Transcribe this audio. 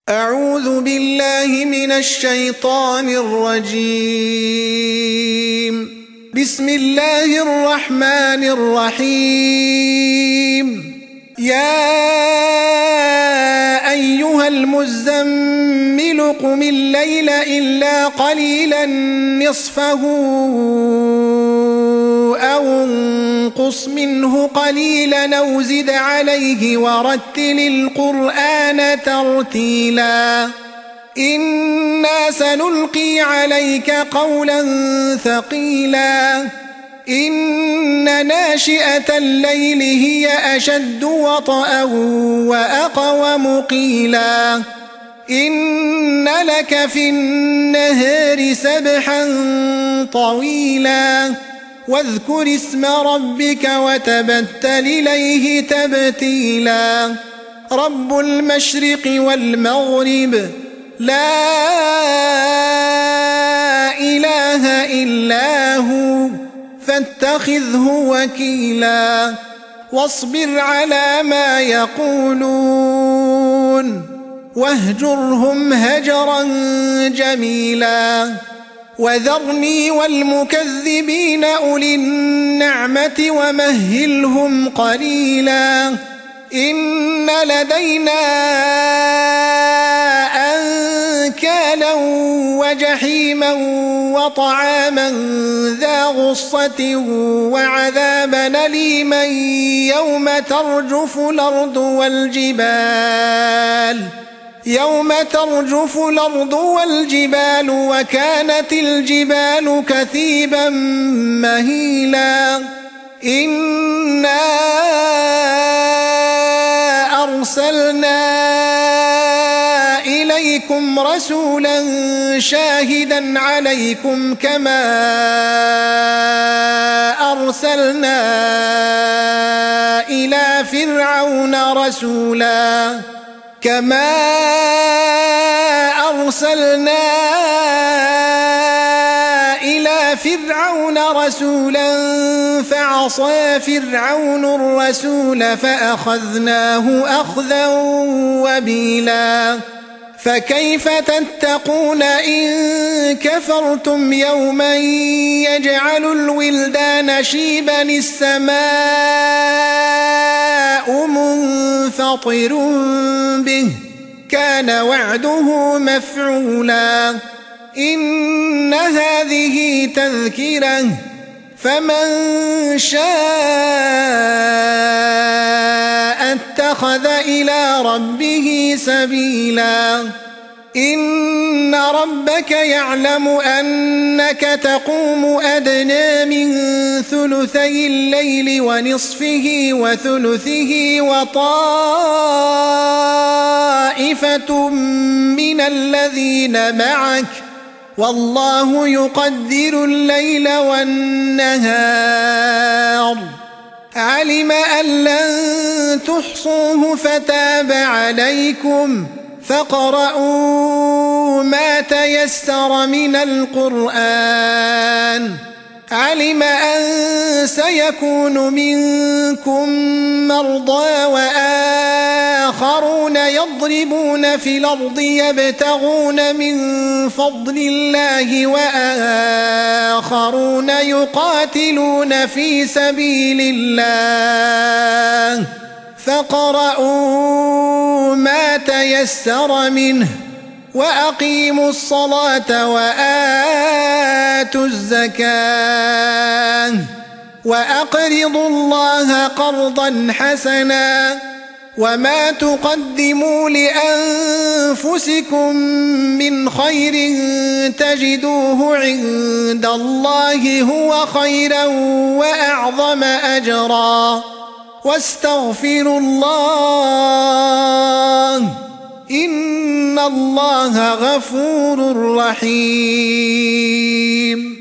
أعوذ بالله من الشيطان الرجيم. بسم الله الرحمن الرحيم. يا أيها المزمل قم الليل إلا قليلا نصفه أو انقص منه قليلا أو زد عليه ورتل القرآن ترتيلا. إنا سنلقي عليك قولا ثقيلا. إن ناشئة الليل هي أشد وطئا وأقوم قيلا. إن لك في النهار سبحا طويلا. واذكر اسم ربك وتبتل إليه تبتيلا. رب المشرق والمغرب لا إله إلا هو فاتخذه وكيلا. واصبر على ما يقولون واهجرهم هجرا جميلا. وذرني والمكذبين أولي النعمة ومهلهم قليلا. إن لدينا أنكالا وجحيما وطعاما ذا غصة وعذابا أليما يوم ترجف الأرض والجبال وكانت الجبال كثيبا مهيلا. إنا أرسلنا إليكم رسولا شاهدا عليكم كما أرسلنا إلى فرعون رسولا فعصى فرعون الرسول فأخذناه أخذا وبيلا. فكيف تتقون إن كفرتم يوما يجعل الولدان شيبا السماء منفطر به كان وعده مفعولا. إن هذه تذكرة فمن شاء اتخذ إلى ربه سبيلا. إن ربك يعلم أنك تقوم أدنى من ثلثي الليل ونصفه وثلثه وطائفة من الذين معك والله يقدر الليل والنهار. علم أن لن تحصوه فتاب عليكم فاقرؤوا ما تيسر من القرآن. علم أن سيكون منكم مرضى وآخرون يضربون في الأرض يبتغون من فضل الله وآخرون يقاتلون في سبيل الله فاقرؤوا ما تيسر منه وأقيموا الصلاة وآتوا الزكاة وأقرضوا الله قرضا حسنا. وما تقدموا لأنفسكم من خير تجدوه عند الله هو خيرا وأعظم أجرا. واستغفروا الله إن الله غفور رحيم.